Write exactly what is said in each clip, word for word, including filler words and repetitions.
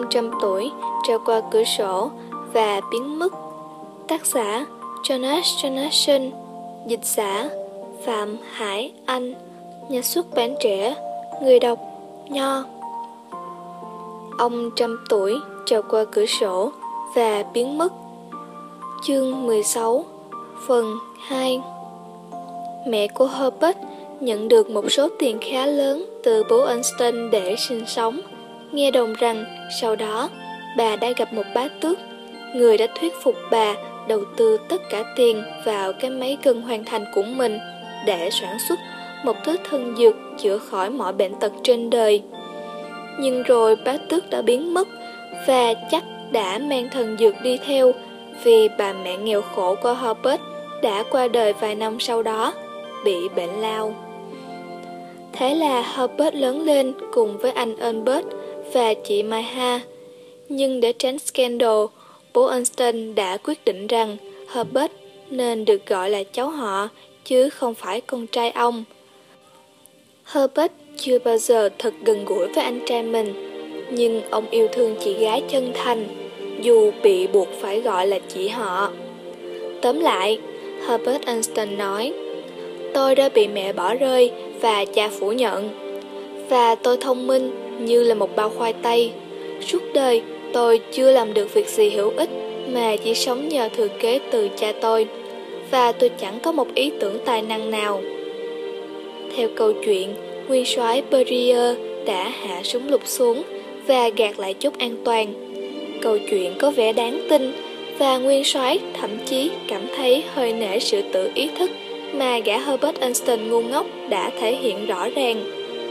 trăm tuổi treo qua cửa sổ và biến mất. Tác giả Jonas Jonasson, dịch giả Phạm Hải Anh, nhà xuất bản Trẻ, người đọc Nho. Ông trăm tuổi treo qua cửa sổ và biến mất. Chương mười sáu, phần hai. Mẹ của Herbert nhận được một số tiền khá lớn từ bố Einstein để sinh sống. Nghe đồn rằng sau đó bà đã gặp một bá tước, người đã thuyết phục bà đầu tư tất cả tiền vào cái máy cân hoàn thành của mình để sản xuất một thứ thần dược chữa khỏi mọi bệnh tật trên đời. Nhưng rồi bá tước đã biến mất và chắc đã mang thần dược đi theo, vì bà mẹ nghèo khổ của Herbert đã qua đời vài năm sau đó, bị bệnh lao. Thế là Herbert lớn lên cùng với anh Albert và chị Maya. Nhưng để tránh scandal, bố Einstein đã quyết định rằng Herbert nên được gọi là cháu họ, chứ không phải con trai ông. Herbert chưa bao giờ thật gần gũi với anh trai mình, nhưng ông yêu thương chị gái chân thành, dù bị buộc phải gọi là chị họ. Tóm lại, Herbert Einstein nói, tôi đã bị mẹ bỏ rơi và cha phủ nhận. Và tôi thông minh như là một bao khoai tây. Suốt đời tôi chưa làm được việc gì hữu ích mà chỉ sống nhờ thừa kế từ cha tôi. Và tôi chẳng có một ý tưởng tài năng nào. Theo câu chuyện, nguyên soái Berryer đã hạ súng lục xuống và gạt lại chốt an toàn. Câu chuyện có vẻ đáng tin, và nguyên soái thậm chí cảm thấy hơi nể sự tự ý thức mà gã Herbert Einstein ngu ngốc đã thể hiện rõ ràng.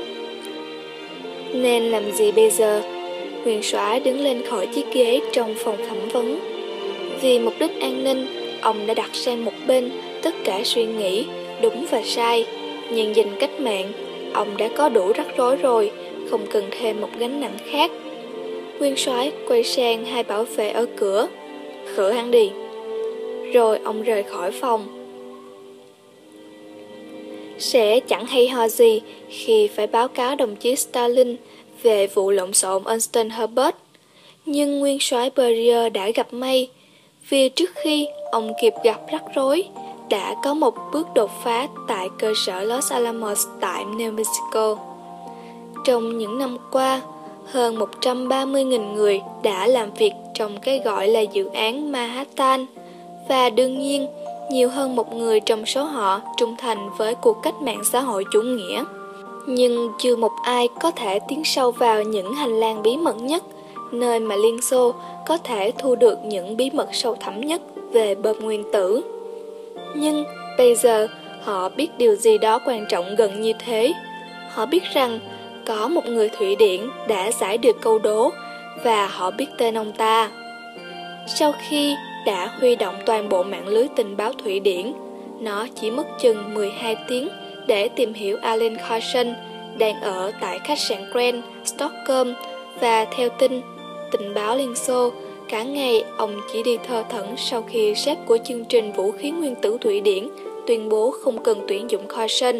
Nên làm gì bây giờ? Nguyên soái đứng lên khỏi chiếc ghế trong phòng thẩm vấn. Vì mục đích an ninh, ông đã đặt sang một bên tất cả suy nghĩ đúng và sai. Nhưng dành cách mạng, ông đã có đủ rắc rối rồi, không cần thêm một gánh nặng khác. Nguyên soái quay sang hai bảo vệ ở cửa. Khử hắn đi. Rồi ông rời khỏi phòng. Sẽ chẳng hay ho gì khi phải báo cáo đồng chí Stalin về vụ lộn xộn Einstein-Herbert. Nhưng nguyên soái Berryer đã gặp may, vì trước khi ông kịp gặp rắc rối, đã có một bước đột phá tại cơ sở Los Alamos tại New Mexico. Trong những năm qua, hơn một trăm ba mươi nghìn người đã làm việc trong cái gọi là dự án Manhattan, và đương nhiên, nhiều hơn một người trong số họ trung thành với cuộc cách mạng xã hội chủ nghĩa. Nhưng chưa một ai có thể tiến sâu vào những hành lang bí mật nhất, nơi mà Liên Xô có thể thu được những bí mật sâu thẳm nhất về bom nguyên tử. Nhưng bây giờ họ biết điều gì đó quan trọng gần như thế. Họ biết rằng có một người Thụy Điển đã giải được câu đố, và họ biết tên ông ta. Sau khi đã huy động toàn bộ mạng lưới tình báo Thụy Điển, nó chỉ mất chừng mười hai tiếng để tìm hiểu Alan Carson đang ở tại khách sạn Grand, Stockholm, và theo tin tình báo Liên Xô, cả ngày ông chỉ đi thơ thẩn sau khi sếp của chương trình vũ khí nguyên tử Thụy Điển tuyên bố không cần tuyển dụng Carson.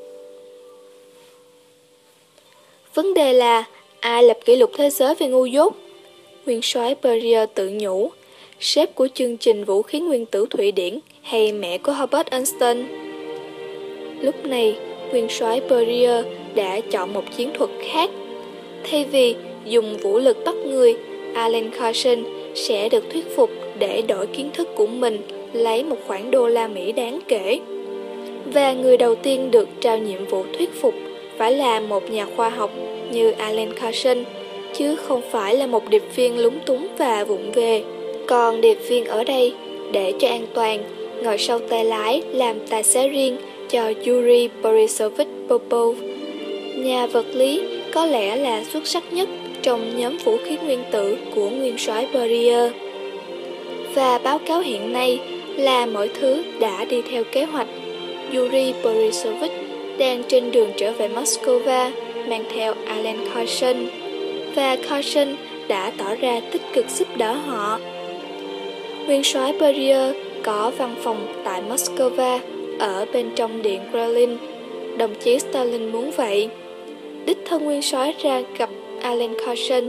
Vấn đề là ai lập kỷ lục thế giới về ngu dốt? Nguyên soái Berryer tự nhủ, sếp của chương trình vũ khí nguyên tử Thụy Điển hay mẹ của Herbert Einstein? Lúc này, nguyên soái Berryer đã chọn một chiến thuật khác. Thay vì dùng vũ lực bắt người, Alan Carson sẽ được thuyết phục để đổi kiến thức của mình lấy một khoản đô la Mỹ đáng kể. Và người đầu tiên được trao nhiệm vụ thuyết phục phải là một nhà khoa học như Alan Carson, chứ không phải là một điệp viên lúng túng và vụng về. Còn điệp viên ở đây, để cho an toàn, ngồi sau tay lái làm tài xế riêng cho Yuri Borisovich Popov, nhà vật lý có lẽ là xuất sắc nhất trong nhóm vũ khí nguyên tử của nguyên soái Berryer. Và báo cáo hiện nay là mọi thứ đã đi theo kế hoạch. Yuri Borisovich đang trên đường trở về Moscow mang theo Alan Carson, và Carson đã tỏ ra tích cực giúp đỡ họ. Nguyên soái Berryer có văn phòng tại Moscow ở bên trong điện Kremlin. Đồng chí Stalin muốn vậy. Đích thân nguyên soái ra gặp Alan Carson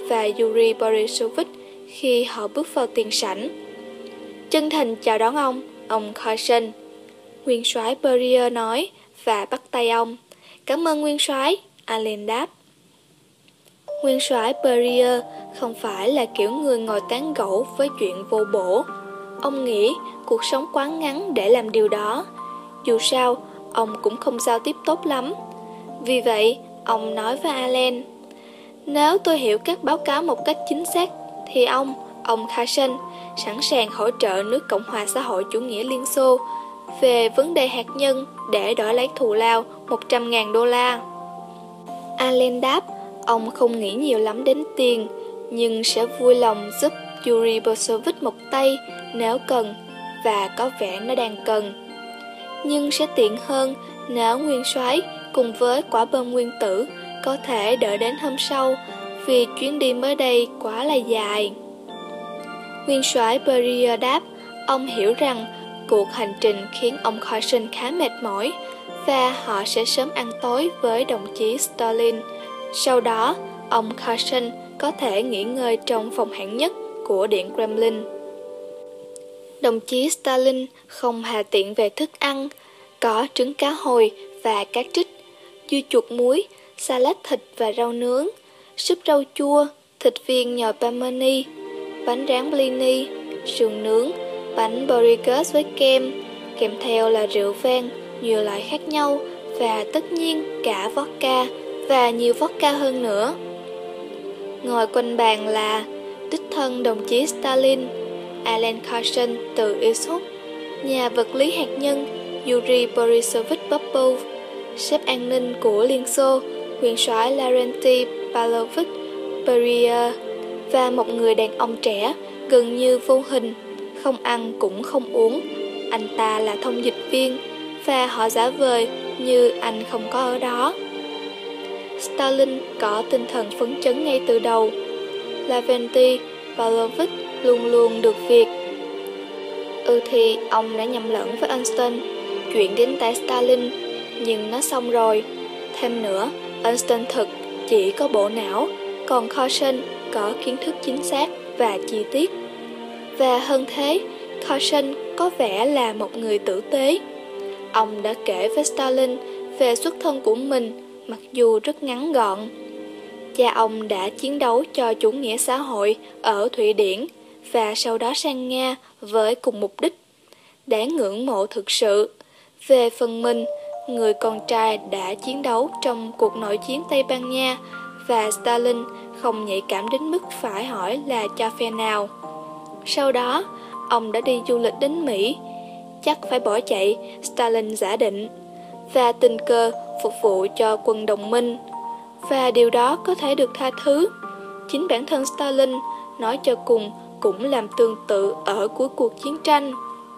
và Yuri Borisovich khi họ bước vào tiền sảnh. Chân thành chào đón ông, ông Carson, nguyên soái Beria nói và bắt tay ông. Cảm ơn nguyên soái, Allen đáp. Nguyên soái Beria không phải là kiểu người ngồi tán gẫu với chuyện vô bổ. Ông nghĩ cuộc sống quá ngắn để làm điều đó. Dù sao, ông cũng không giao tiếp tốt lắm. Vì vậy, ông nói với Allen, nếu tôi hiểu các báo cáo một cách chính xác, thì ông, ông Carson, sẵn sàng hỗ trợ nước Cộng hòa xã hội chủ nghĩa Liên Xô về vấn đề hạt nhân để đổi lấy thù lao một trăm ngàn đô la. Allen đáp, ông không nghĩ nhiều lắm đến tiền, nhưng sẽ vui lòng giúp Yuri Borisovich một tay nếu cần, và có vẻ nó đang cần. Nhưng sẽ tiện hơn nếu nguyên soái cùng với quả bom nguyên tử có thể đợi đến hôm sau, vì chuyến đi mới đây quá là dài. Nguyên soái Beria đáp, ông hiểu rằng cuộc hành trình khiến ông Carson khá mệt mỏi, và họ sẽ sớm ăn tối với đồng chí Stalin. Sau đó, ông Carson có thể nghỉ ngơi trong phòng hạng nhất của Điện Kremlin. Đồng chí Stalin không hà tiện về thức ăn, có trứng cá hồi và cá trích, dưa chuột muối, salad thịt và rau nướng, súp rau chua, thịt viên nhồi pamani, bánh rán blini, sườn nướng, bánh borigus với kem, kèm theo là rượu vang, nhiều loại khác nhau, và tất nhiên cả vodka và nhiều vodka hơn nữa. Ngồi quanh bàn là đích thân đồng chí Stalin, Alan Carson từ Irkutsk, nhà vật lý hạt nhân Yuri Borisovich Popov, sếp an ninh của Liên Xô, nguyên soái Lavrenti Pavlovich Beria, và một người đàn ông trẻ gần như vô hình, không ăn cũng không uống. Anh ta là thông dịch viên, và họ giả vờ như anh không có ở đó. Stalin có tinh thần phấn chấn ngay từ đầu. Lavrenti Pavlovich luôn luôn được việc. Ừ thì ông đã nhầm lẫn với Einstein, chuyện đến tay Stalin, nhưng nó xong rồi. Thêm nữa, Einstein thực chỉ có bộ não, còn Carson có kiến thức chính xác và chi tiết. Và hơn thế, Carson có vẻ là một người tử tế. Ông đã kể với Stalin về xuất thân của mình, mặc dù rất ngắn gọn. Cha ông đã chiến đấu cho chủ nghĩa xã hội ở Thụy Điển và sau đó sang Nga với cùng mục đích. Đáng ngưỡng mộ thực sự. Về phần mình, người con trai đã chiến đấu trong cuộc nội chiến Tây Ban Nha, và Stalin không nhạy cảm đến mức phải hỏi là cho phe nào. Sau đó, ông đã đi du lịch đến Mỹ. Chắc phải bỏ chạy, Stalin giả định, và tình cờ phục vụ cho quân đồng minh. Và điều đó có thể được tha thứ. Chính bản thân Stalin, nói cho cùng, cũng làm tương tự ở cuối cuộc chiến tranh.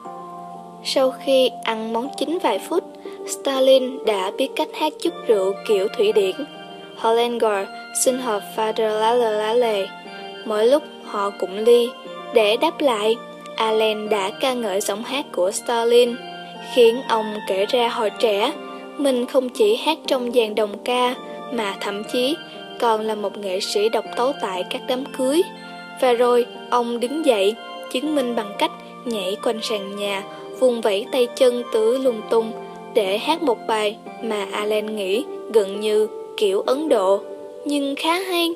Sau khi ăn món chính vài phút, Stalin đã biết cách hát chút rượu kiểu Thụy Điển. Holländer xin hợp Faderlallerlalle. Mỗi lúc họ cũng ly. Để đáp lại, Allen đã ca ngợi giọng hát của Stalin, khiến ông kể ra hồi trẻ, mình không chỉ hát trong dàn đồng ca, mà thậm chí còn là một nghệ sĩ độc tấu tại các đám cưới. Và rồi, ông đứng dậy, chứng minh bằng cách nhảy quanh sàn nhà, vùng vẫy tay chân tứ lung tung, để hát một bài mà Allen nghĩ gần như kiểu Ấn Độ, nhưng khá hay.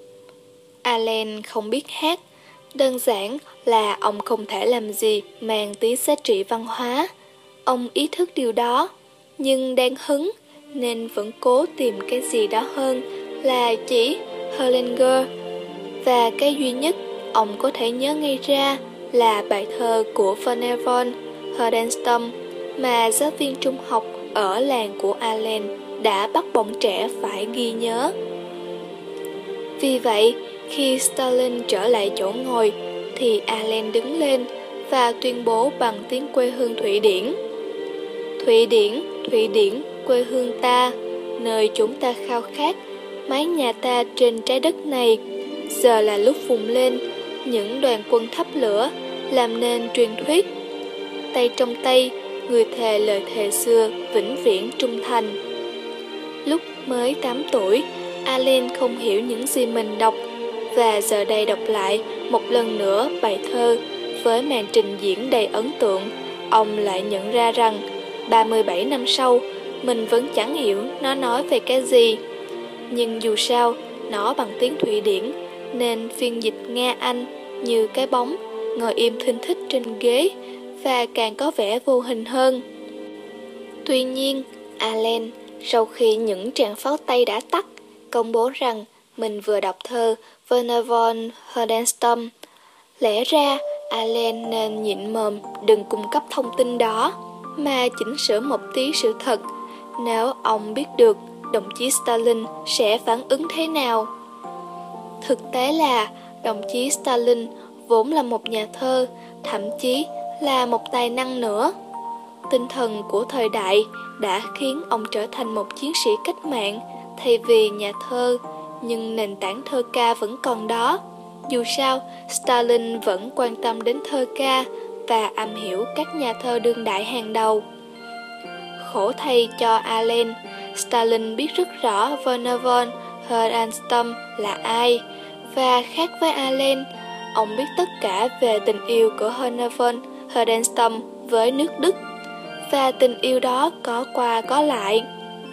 Allen không biết hát, đơn giản là ông không thể làm gì mang tí giá trị văn hóa. Ông ý thức điều đó, nhưng đang hứng nên vẫn cố tìm cái gì đó hơn là chỉ Holländer. Và cái duy nhất ông có thể nhớ ngay ra là bài thơ của Vandervoort Heidenstam mà giáo viên trung học ở làng của Allen đã bắt bọn trẻ phải ghi nhớ. Vì vậy, khi Stalin trở lại chỗ ngồi, thì Allen đứng lên và tuyên bố bằng tiếng quê hương Thụy Điển. Thụy Điển, Thụy Điển, quê hương ta, nơi chúng ta khao khát, mái nhà ta trên trái đất này. Giờ là lúc vùng lên, những đoàn quân thắp lửa, làm nên truyền thuyết. Tay trong tay, người thề lời thề xưa vĩnh viễn trung thành. Lúc mới tám tuổi, Allen không hiểu những gì mình đọc, và giờ đây đọc lại một lần nữa bài thơ với màn trình diễn đầy ấn tượng, ông lại nhận ra rằng ba mươi bảy năm sau, mình vẫn chẳng hiểu nó nói về cái gì. Nhưng dù sao, nó bằng tiếng Thụy Điển, nên phiên dịch Nga-Anh như cái bóng, ngồi im thinh thích trên ghế, và càng có vẻ vô hình hơn. Tuy nhiên, Allen, sau khi những tràng pháo tay đã tắt, công bố rằng mình vừa đọc thơ Werner von Heidenstam. Lẽ ra, Allen nên nhịn mồm đừng cung cấp thông tin đó, mà chỉnh sửa một tí sự thật, nếu ông biết được đồng chí Stalin sẽ phản ứng thế nào. Thực tế là, đồng chí Stalin vốn là một nhà thơ, thậm chí là một tài năng nữa. Tinh thần của thời đại đã khiến ông trở thành một chiến sĩ cách mạng thay vì nhà thơ, nhưng nền tảng thơ ca vẫn còn đó. Dù sao, Stalin vẫn quan tâm đến thơ ca và am hiểu các nhà thơ đương đại hàng đầu. Khổ thay cho Allen, Stalin biết rất rõ Werner von Heidenstam là ai, và khác với Allen, ông biết tất cả về tình yêu của Werner von Heidenstam với nước Đức, và tình yêu đó có qua có lại.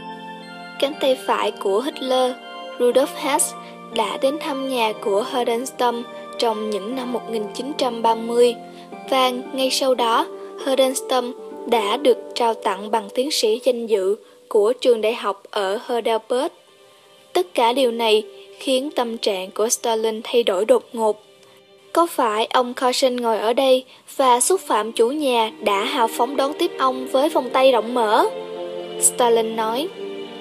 Cánh tay phải của Hitler, Rudolf Hess, đã đến thăm nhà của Heidenstam trong những năm một nghìn chín trăm ba mươi, và ngay sau đó, Heidenstam đã được trao tặng bằng tiến sĩ danh dự của trường đại học ở Heidelberg. Tất cả điều này khiến tâm trạng của Stalin thay đổi đột ngột. Có phải ông Carson ngồi ở đây và xúc phạm chủ nhà đã hào phóng đón tiếp ông với vòng tay rộng mở? Stalin nói.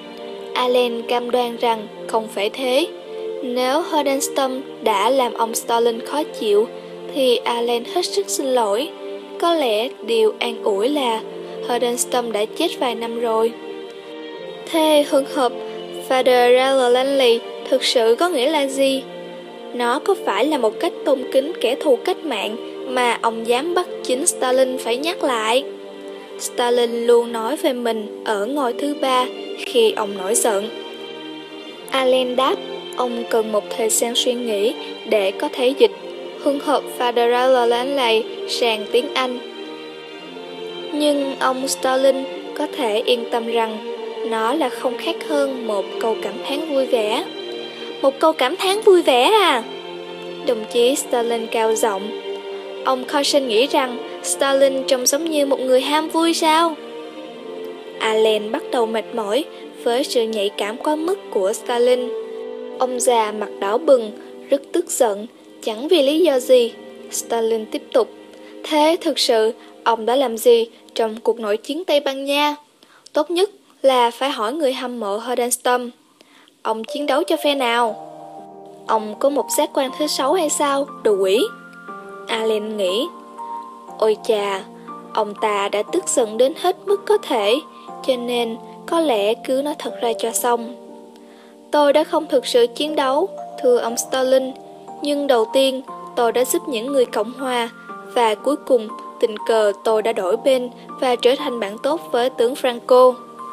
Allen cam đoan rằng không phải thế. Nếu Heidenstam đã làm ông Stalin khó chịu, thì Allen hết sức xin lỗi. Có lẽ điều an ủi là Heidenstam đã chết vài năm rồi. Thế hương hợp Federal Lanley thực sự có nghĩa là gì? Nó có phải là một cách tôn kính kẻ thù cách mạng mà ông dám bắt chính Stalin phải nhắc lại? Stalin luôn nói về mình ở ngôi thứ ba khi ông nổi giận. Allen đáp, ông cần một thời gian suy nghĩ để có thể dịch hương hợp Federal Lanley sang tiếng Anh. Nhưng ông Stalin có thể yên tâm rằng nó là không khác hơn một câu cảm thán vui vẻ. Một câu cảm thán vui vẻ à? Đồng chí Stalin cao giọng. Ông Carson nghĩ rằng Stalin trông giống như một người ham vui sao? Allen bắt đầu mệt mỏi với sự nhạy cảm quá mức của Stalin. Ông già mặt đỏ bừng, rất tức giận, chẳng vì lý do gì. Stalin tiếp tục. Thế thực sự, ông đã làm gì trong cuộc nội chiến Tây Ban Nha? Tốt nhất là phải hỏi người hâm mộ Heidenstam. Ông chiến đấu cho phe nào? Ông có một giác quan thứ sáu hay sao, đồ quỷ? Allen nghĩ. Ôi chà, ông ta đã tức giận đến hết mức có thể, cho nên có lẽ cứ nói thật ra cho xong. Tôi đã không thực sự chiến đấu, thưa ông Stalin, nhưng đầu tiên tôi đã giúp những người Cộng Hòa, và cuối cùng tình cờ tôi đã đổi bên và trở thành bạn tốt với tướng Franco.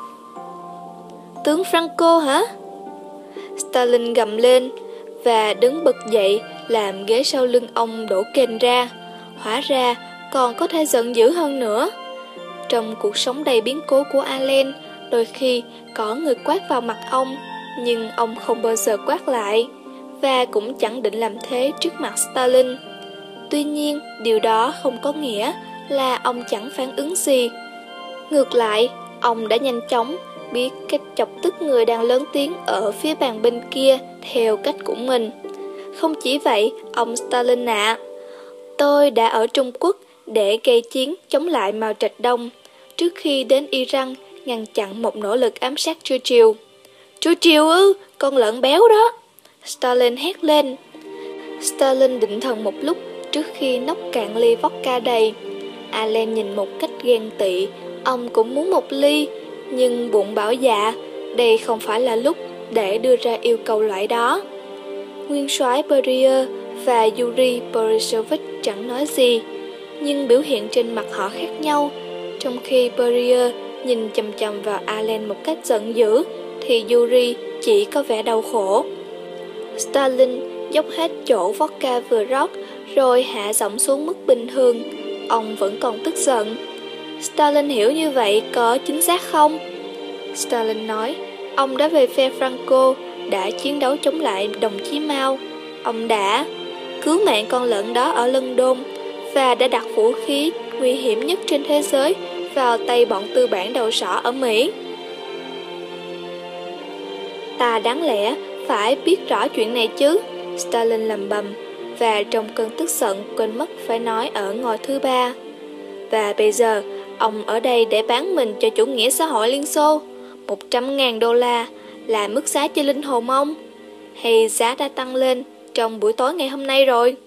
Tướng Franco hả? Stalin gầm lên và đứng bật dậy làm ghế sau lưng ông đổ kềnh ra. Hóa ra còn có thể giận dữ hơn nữa. Trong cuộc sống đầy biến cố của Allen, đôi khi có người quát vào mặt ông, nhưng ông không bao giờ quát lại, và cũng chẳng định làm thế trước mặt Stalin. Tuy nhiên, điều đó không có nghĩa là ông chẳng phản ứng gì. Ngược lại, ông đã nhanh chóng biết cách chọc tức người đang lớn tiếng ở phía bàn bên kia theo cách của mình. Không chỉ vậy, ông Stalin ạ, à, tôi đã ở Trung Quốc để gây chiến chống lại Mao Trạch Đông, trước khi đến Iran ngăn chặn một nỗ lực ám sát Churchill. Churchill ư, con lợn béo đó! Stalin hét lên. Stalin định thần một lúc trước khi nốc cạn ly vodka đầy. Allen nhìn một cách ghen tị, ông cũng muốn một ly, nhưng bụng bảo dạ, đây không phải là lúc để đưa ra yêu cầu loại đó. Nguyên soái Beria và Yuri Borisovich chẳng nói gì, nhưng biểu hiện trên mặt họ khác nhau. Trong khi Beria nhìn chằm chằm vào Allen một cách giận dữ, thì Yuri chỉ có vẻ đau khổ. Stalin dốc hết chỗ vodka vừa rót, rồi hạ giọng xuống mức bình thường. Ông vẫn còn tức giận. Stalin hiểu như vậy có chính xác không? Stalin nói, ông đã về phe Franco, đã chiến đấu chống lại đồng chí Mao. Ông đã cứu mạng con lợn đó ở London và đã đặt vũ khí nguy hiểm nhất trên thế giới vào tay bọn tư bản đầu sỏ ở Mỹ. Ta đáng lẽ phải biết rõ chuyện này chứ, Stalin lầm bầm, và trong cơn tức giận quên mất phải nói ở ngôi thứ ba. Và bây giờ, ông ở đây để bán mình cho chủ nghĩa xã hội Liên Xô. Một trăm ngàn đô la là mức giá cho linh hồn ông? Hay giá đã tăng lên trong buổi tối ngày hôm nay rồi?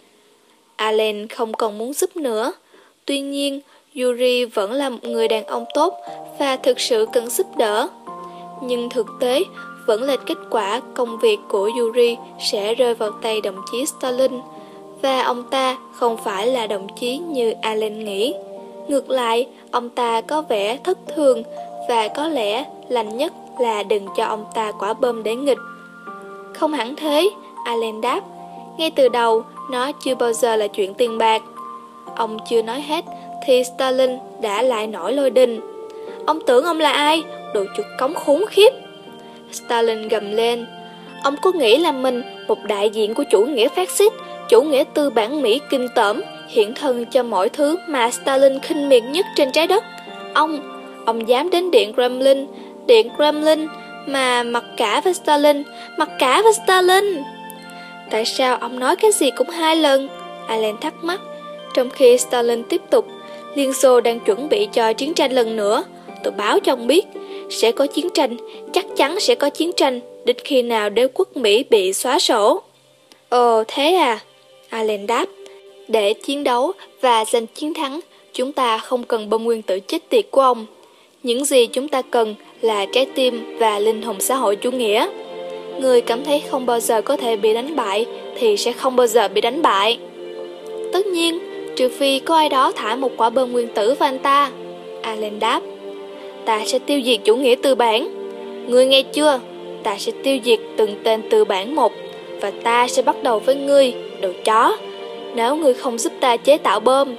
Allen không còn muốn giúp nữa. Tuy nhiên, Yuri vẫn là một người đàn ông tốt và thực sự cần giúp đỡ. Nhưng thực tế, vẫn là kết quả công việc của Yuri sẽ rơi vào tay đồng chí Stalin, và ông ta không phải là đồng chí như Allen nghĩ. Ngược lại, ông ta có vẻ thất thường, và có lẽ lành nhất là đừng cho ông ta quả bom để nghịch. Không hẳn thế, Allen đáp. Ngay từ đầu, nó chưa bao giờ là chuyện tiền bạc. Ông chưa nói hết thì Stalin đã lại nổi lôi đình. Ông tưởng ông là ai? Đồ chuột cống khốn khiếp! Stalin gầm lên. Ông có nghĩ là mình một đại diện của chủ nghĩa phát xít, chủ nghĩa tư bản Mỹ kinh tởm, hiện thân cho mọi thứ mà Stalin khinh miệt nhất trên trái đất? Ông, ông dám đến điện Kremlin, điện Kremlin mà mặc cả với Stalin, mặc cả với Stalin. Tại sao ông nói cái gì cũng hai lần? Allen thắc mắc. Trong khi Stalin tiếp tục, Liên Xô đang chuẩn bị cho chiến tranh lần nữa. Tôi báo cho ông biết, sẽ có chiến tranh, chắc chắn sẽ có chiến tranh, đến khi nào đế quốc Mỹ bị xóa sổ. Ồ, thế à? Allen đáp. Để chiến đấu và giành chiến thắng, chúng ta không cần bom nguyên tử chết tiệt của ông. Những gì chúng ta cần là trái tim và linh hồn xã hội chủ nghĩa. Người cảm thấy không bao giờ có thể bị đánh bại thì sẽ không bao giờ bị đánh bại. Tất nhiên, trừ phi có ai đó thả một quả bom nguyên tử vào anh ta. Allen đáp. Ta sẽ tiêu diệt chủ nghĩa tư bản. Ngươi nghe chưa? Ta sẽ tiêu diệt từng tên tư bản một, và ta sẽ bắt đầu với ngươi, đồ chó, nếu ngươi không giúp ta chế tạo bom.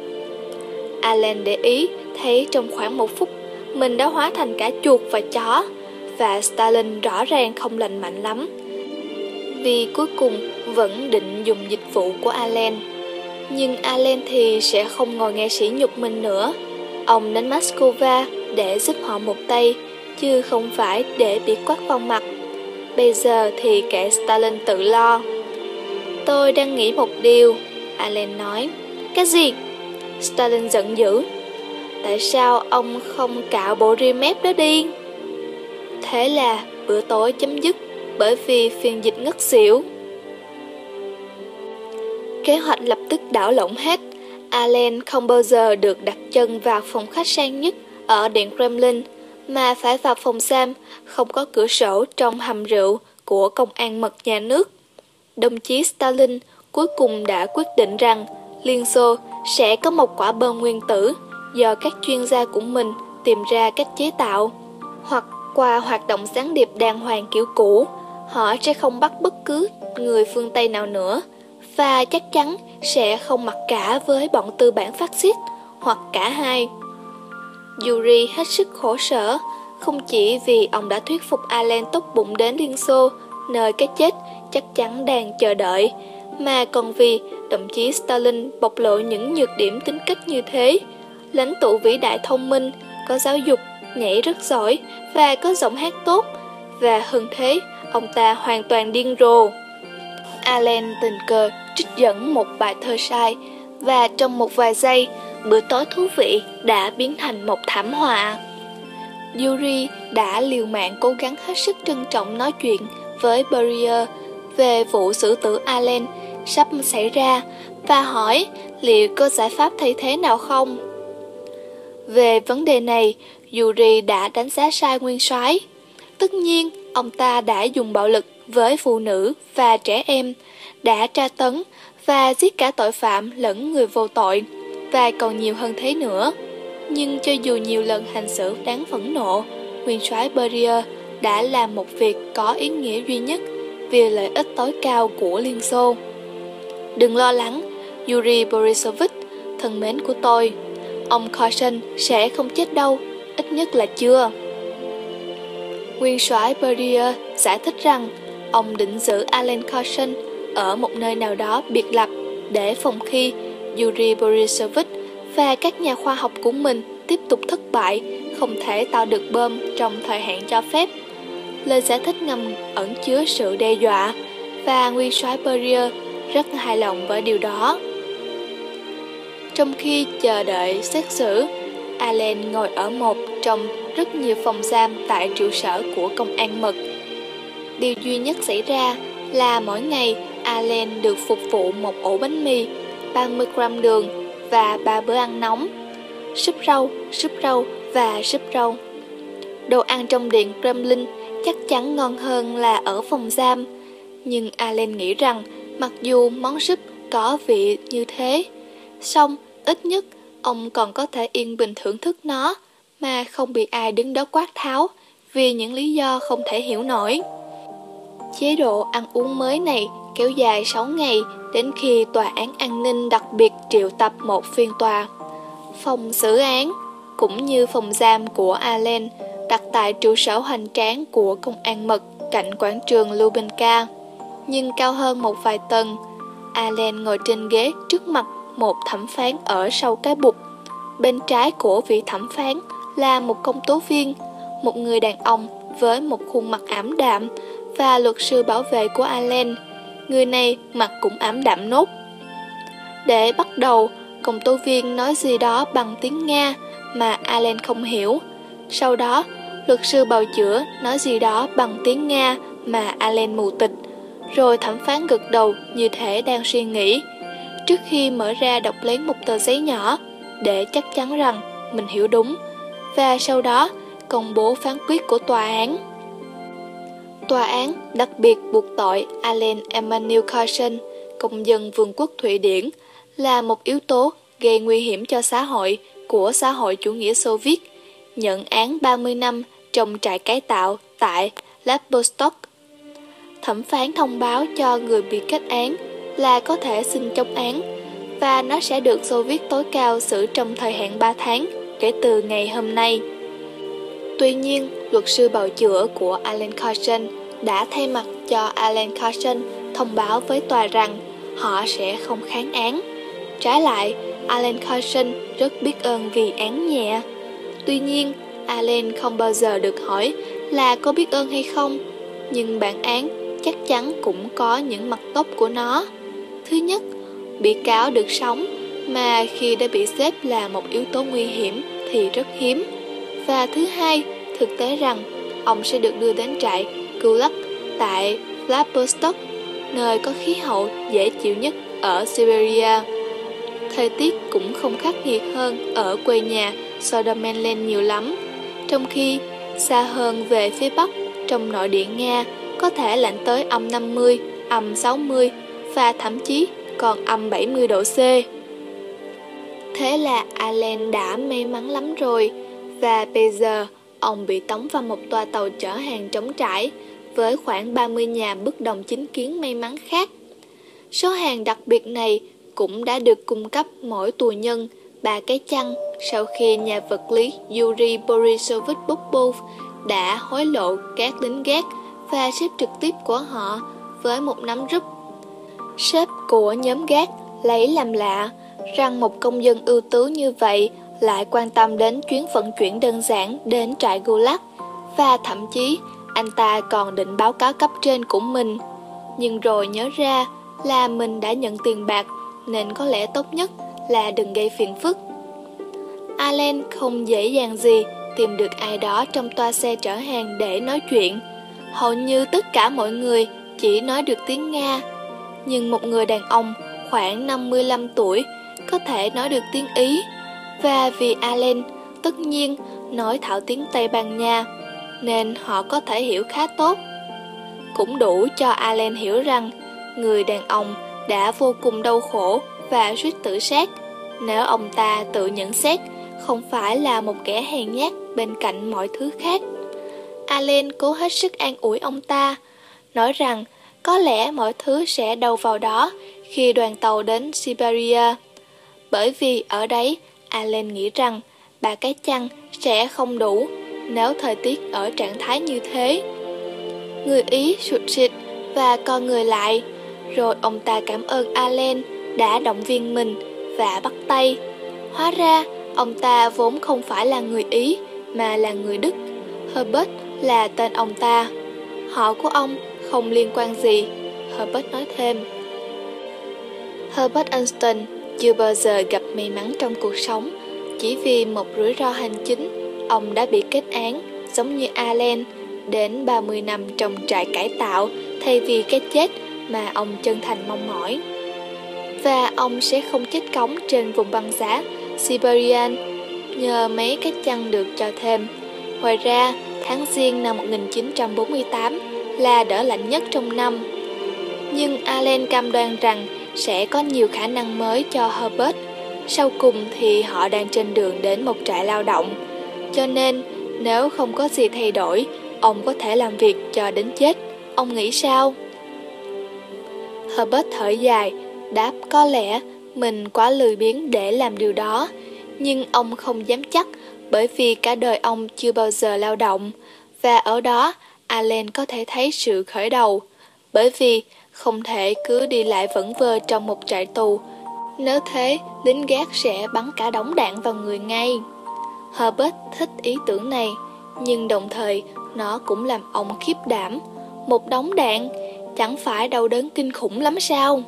Allen để ý thấy trong khoảng một phút mình đã hóa thành cả chuột và chó, và Stalin rõ ràng không lành mạnh lắm, vì cuối cùng vẫn định dùng dịch vụ của Allen. Nhưng Allen thì sẽ không ngồi nghe sỉ nhục mình nữa. Ông đến Moscow để giúp họ một tay, chứ không phải để bị quát vào mặt. Bây giờ thì kệ Stalin tự lo. Tôi đang nghĩ một điều, Allen nói. Cái gì? Stalin giận dữ. Tại sao ông không cạo bộ ria mép đó đi? Thế là bữa tối chấm dứt bởi vì phiên dịch ngất xỉu. Kế hoạch lập tức đảo lộn hết. Allen không bao giờ được đặt chân vào phòng khách sang nhất ở điện Kremlin, mà phải vào phòng giam không có cửa sổ trong hầm rượu của công an mật nhà nước. Đồng chí Stalin cuối cùng đã quyết định rằng Liên Xô sẽ có một quả bom nguyên tử do các chuyên gia của mình tìm ra cách chế tạo, hoặc qua hoạt động gián điệp đàng hoàng kiểu cũ, họ sẽ không bắt bất cứ người phương Tây nào nữa, và chắc chắn sẽ không mặc cả với bọn tư bản phát xít, hoặc cả hai. Yuri hết sức khổ sở, không chỉ vì ông đã thuyết phục Allen tốt bụng đến Liên Xô, nơi cái chết chắc chắn đang chờ đợi, mà còn vì đồng chí Stalin bộc lộ những nhược điểm tính cách như thế. Lãnh tụ vĩ đại thông minh, có giáo dục, nhảy rất giỏi và có giọng hát tốt, và hơn thế, ông ta hoàn toàn điên rồ. Allen tình cờ trích dẫn một bài thơ sai, và trong một vài giây, bữa tối thú vị đã biến thành một thảm họa. Yuri đã liều mạng cố gắng hết sức trân trọng nói chuyện với Beria về vụ xử tử Allen sắp xảy ra, và hỏi liệu có giải pháp thay thế nào không. Về vấn đề này, Yuri đã đánh giá sai nguyên soái. Tất nhiên, ông ta đã dùng bạo lực với phụ nữ và trẻ em, đã tra tấn và giết cả tội phạm lẫn người vô tội, và còn nhiều hơn thế nữa. Nhưng cho dù nhiều lần hành xử đáng phẫn nộ, nguyên soái Beria đã làm một việc có ý nghĩa duy nhất, vì lợi ích tối cao của Liên Xô. Đừng lo lắng, Yuri Borisovich, thân mến của tôi. Ông Carson sẽ không chết đâu, ít nhất là chưa. Nguyên soái Beria giải thích rằng ông định giữ Alan Carson ở một nơi nào đó biệt lập để phòng khi Yuri Borisovich và các nhà khoa học của mình tiếp tục thất bại, không thể tạo được bom trong thời hạn cho phép. Lời giải thích ngầm ẩn chứa sự đe dọa, và nguyên soái Beria rất hài lòng với điều đó. Trong khi chờ đợi xét xử, Allen ngồi ở một trong rất nhiều phòng giam tại trụ sở của công an mật. Điều duy nhất xảy ra là mỗi ngày Allen được phục vụ một ổ bánh mì, ba mươi gam đường và ba bữa ăn nóng, súp rau, súp rau và súp rau. Đồ ăn trong điện Kremlin chắc chắn ngon hơn là ở phòng giam, nhưng Allen nghĩ rằng mặc dù món súp có vị như thế, song ít nhất ông còn có thể yên bình thưởng thức nó mà không bị ai đứng đó quát tháo vì những lý do không thể hiểu nổi. Chế độ ăn uống mới này kéo dài sáu ngày đến khi tòa án an ninh đặc biệt triệu tập một phiên tòa. Phòng xử án cũng như phòng giam của Allen đặt tại trụ sở hoành tráng của công an mật cạnh quảng trường Lubinka, nhưng cao hơn một vài tầng. Allen ngồi trên ghế trước mặt một thẩm phán ở sau cái bục. Bên trái của vị thẩm phán là một công tố viên, một người đàn ông với một khuôn mặt ảm đạm, và luật sư bảo vệ của Allen. Người này mặt cũng ảm đạm nốt. Để bắt đầu, công tố viên nói gì đó bằng tiếng Nga mà Allen không hiểu. Sau đó, luật sư bào chữa nói gì đó bằng tiếng Nga mà Allen mù tịch. Rồi thẩm phán gật đầu như thể đang suy nghĩ, trước khi mở ra đọc lấy một tờ giấy nhỏ để chắc chắn rằng mình hiểu đúng, và sau đó công bố phán quyết của tòa án. Tòa án đặc biệt buộc tội Alan Emanuel Carson, công dân Vương quốc Thụy Điển, là một yếu tố gây nguy hiểm cho xã hội của xã hội chủ nghĩa Xô Viết, nhận án ba mươi năm trong trại cải tạo tại Vladivostok. Thẩm phán thông báo cho người bị kết án là có thể xin chống án, và nó sẽ được Xô Viết tối cao xử trong thời hạn ba tháng kể từ ngày hôm nay. Tuy nhiên, luật sư bào chữa của Alan Carson đã thay mặt cho Alan Carson thông báo với tòa rằng họ sẽ không kháng án. Trái lại, Alan Carson rất biết ơn vì án nhẹ. Tuy nhiên, Alan không bao giờ được hỏi là có biết ơn hay không, nhưng bản án chắc chắn cũng có những mặt tốt của nó. Thứ nhất, bị cáo được sống, mà khi đã bị xếp là một yếu tố nguy hiểm thì rất hiếm. Và thứ hai, thực tế rằng ông sẽ được đưa đến trại Gulag tại Vladivostok, nơi có khí hậu dễ chịu nhất ở Siberia. Thời tiết cũng không khắc nghiệt hơn ở quê nhà Sodomenland nhiều lắm, trong khi xa hơn về phía bắc trong nội địa Nga có thể lạnh tới âm năm mươi, âm sáu mươi và thậm chí còn âm bảy mươi độ C. Thế là Allen đã may mắn lắm rồi, và bây giờ ông bị tống vào một toa tàu chở hàng trống trải với khoảng ba mươi nhà bất đồng chính kiến may mắn khác. Số hàng đặc biệt này cũng đã được cung cấp mỗi tù nhân ba cái chăn sau khi nhà vật lý Yuri Borisovich Popov đã hối lộ các lính gác và sếp trực tiếp của họ với một nắm rúp. Sếp của nhóm gác lấy làm lạ rằng một công dân ưu tú như vậy lại quan tâm đến chuyến vận chuyển đơn giản đến trại Gulag, và thậm chí anh ta còn định báo cáo cấp trên của mình. Nhưng rồi nhớ ra là mình đã nhận tiền bạc, nên có lẽ tốt nhất là đừng gây phiền phức. Allen không dễ dàng gì tìm được ai đó trong toa xe chở hàng để nói chuyện. Hầu như tất cả mọi người chỉ nói được tiếng Nga, nhưng một người đàn ông khoảng năm mươi lăm tuổi có thể nói được tiếng Ý, và vì Allen tất nhiên nói thạo tiếng Tây Ban Nha, nên họ có thể hiểu khá tốt. Cũng đủ cho Allen hiểu rằng người đàn ông đã vô cùng đau khổ và suýt tự sát nếu ông ta tự nhận xét không phải là một kẻ hèn nhát bên cạnh mọi thứ khác. Allen cố hết sức an ủi ông ta, nói rằng có lẽ mọi thứ sẽ đâu vào đó khi đoàn tàu đến Siberia. Bởi vì ở đấy, Alan nghĩ rằng ba cái chăn sẽ không đủ nếu thời tiết ở trạng thái như thế. Người Ý sụt sịt và co người lại, rồi ông ta cảm ơn Alan đã động viên mình và bắt tay. Hóa ra, ông ta vốn không phải là người Ý mà là người Đức. Herbert là tên ông ta. Họ của ông không liên quan gì, Herbert nói thêm. Herbert Einstein chưa bao giờ gặp may mắn trong cuộc sống. Chỉ vì một rủi ro hành chính, ông đã bị kết án, giống như Alan, đến ba mươi năm trong trại cải tạo thay vì cái chết mà ông chân thành mong mỏi. Và ông sẽ không chết cóng trên vùng băng giá Siberian nhờ mấy cái chăn được cho thêm. Ngoài ra, tháng Giêng năm một nghìn chín trăm bốn mươi tám là đỡ lạnh nhất trong năm. Nhưng Alan cam đoan rằng sẽ có nhiều khả năng mới cho Herbert. Sau cùng thì họ đang trên đường đến một trại lao động. Cho nên, nếu không có gì thay đổi, ông có thể làm việc cho đến chết. Ông nghĩ sao? Herbert thở dài, đáp có lẽ mình quá lười biếng để làm điều đó. Nhưng ông không dám chắc, bởi vì cả đời ông chưa bao giờ lao động. Và ở đó, Alan có thể thấy sự khởi đầu. Bởi vì không thể cứ đi lại vẩn vơ trong một trại tù. Nếu thế, lính gác sẽ bắn cả đống đạn vào người ngay. Herbert thích ý tưởng này, nhưng đồng thời nó cũng làm ông khiếp đảm. Một đống đạn, chẳng phải đau đớn kinh khủng lắm sao?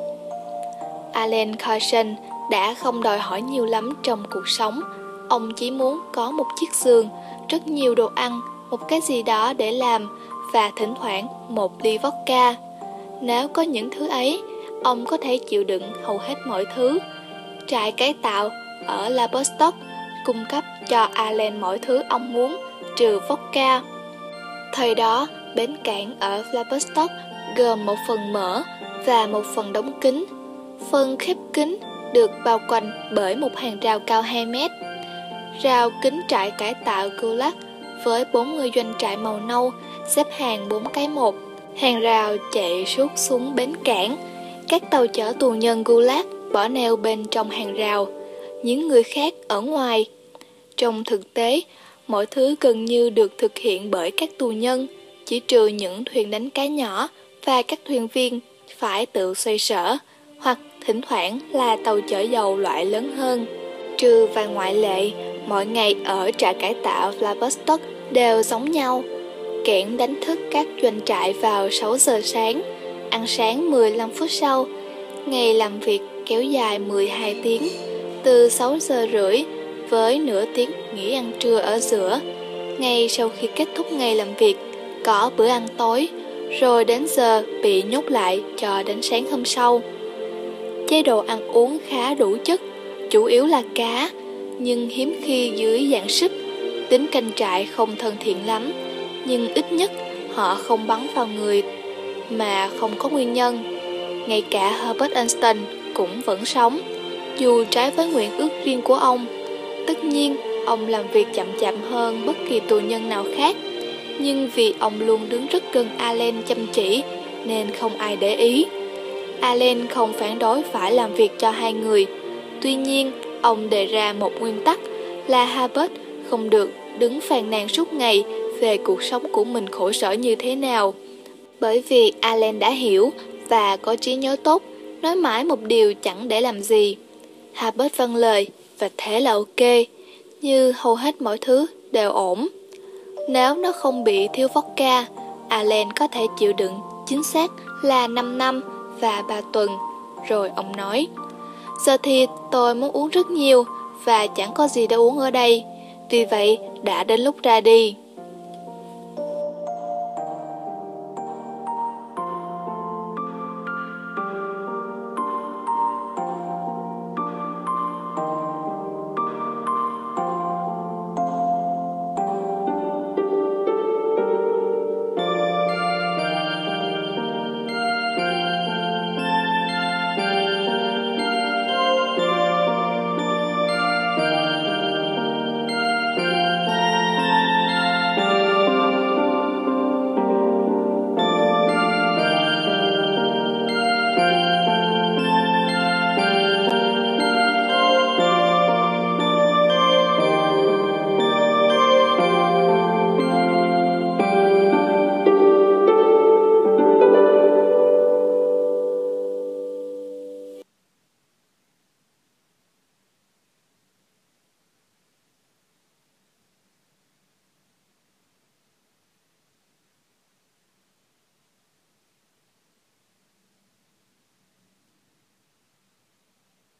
Alan Carson đã không đòi hỏi nhiều lắm trong cuộc sống. Ông chỉ muốn có một chiếc giường, rất nhiều đồ ăn, một cái gì đó để làm và thỉnh thoảng một ly vodka. Nếu có những thứ ấy, ông có thể chịu đựng hầu hết mọi thứ. Trại cải tạo ở Vladivostok cung cấp cho Alan mọi thứ ông muốn, trừ vodka. Thời đó, bến cảng ở Vladivostok gồm một phần mở và một phần đóng kín. Phần khép kín được bao quanh bởi một hàng rào cao hai mét. Rào kính trại cải tạo Gulag với bốn mươi doanh trại màu nâu xếp hàng bốn cái một. Hàng rào chạy suốt xuống bến cảng. Các tàu chở tù nhân Gulag bỏ neo bên trong hàng rào, những người khác ở ngoài. Trong thực tế, mọi thứ gần như được thực hiện bởi các tù nhân, chỉ trừ những thuyền đánh cá nhỏ và các thuyền viên phải tự xoay sở, hoặc thỉnh thoảng là tàu chở dầu loại lớn hơn. Trừ vài ngoại lệ, mọi ngày ở trại cải tạo Vladivostok đều giống nhau. Kẽn đánh thức các doanh trại vào sáu giờ sáng, ăn sáng mười lăm phút sau. Ngày làm việc kéo dài mười hai tiếng, từ sáu giờ rưỡi với nửa tiếng nghỉ ăn trưa ở giữa. Ngay sau khi kết thúc ngày làm việc, có bữa ăn tối, rồi đến giờ bị nhốt lại cho đến sáng hôm sau. Chế độ ăn uống khá đủ chất, chủ yếu là cá, nhưng hiếm khi dưới dạng súp. Tính canh trại không thân thiện lắm, nhưng ít nhất họ không bắn vào người mà không có nguyên nhân. Ngay cả Herbert Einstein cũng vẫn sống, dù trái với nguyện ước riêng của ông. Tất nhiên, ông làm việc chậm chạp hơn bất kỳ tù nhân nào khác, nhưng vì ông luôn đứng rất gần Alan chăm chỉ, nên không ai để ý. Alan không phản đối phải làm việc cho hai người. Tuy nhiên, ông đề ra một nguyên tắc là Herbert không được đứng phàn nàn suốt ngày về cuộc sống của mình khổ sở như thế nào. Bởi vì Alan đã hiểu và có trí nhớ tốt, nói mãi một điều chẳng để làm gì. Herbert vâng lời, và thế là ok, như hầu hết mọi thứ đều ổn. Nếu nó không bị thiếu vodka, Alan có thể chịu đựng chính xác là năm năm và ba tuần. Rồi ông nói, giờ thì tôi muốn uống rất nhiều và chẳng có gì để uống ở đây, vì vậy đã đến lúc ra đi.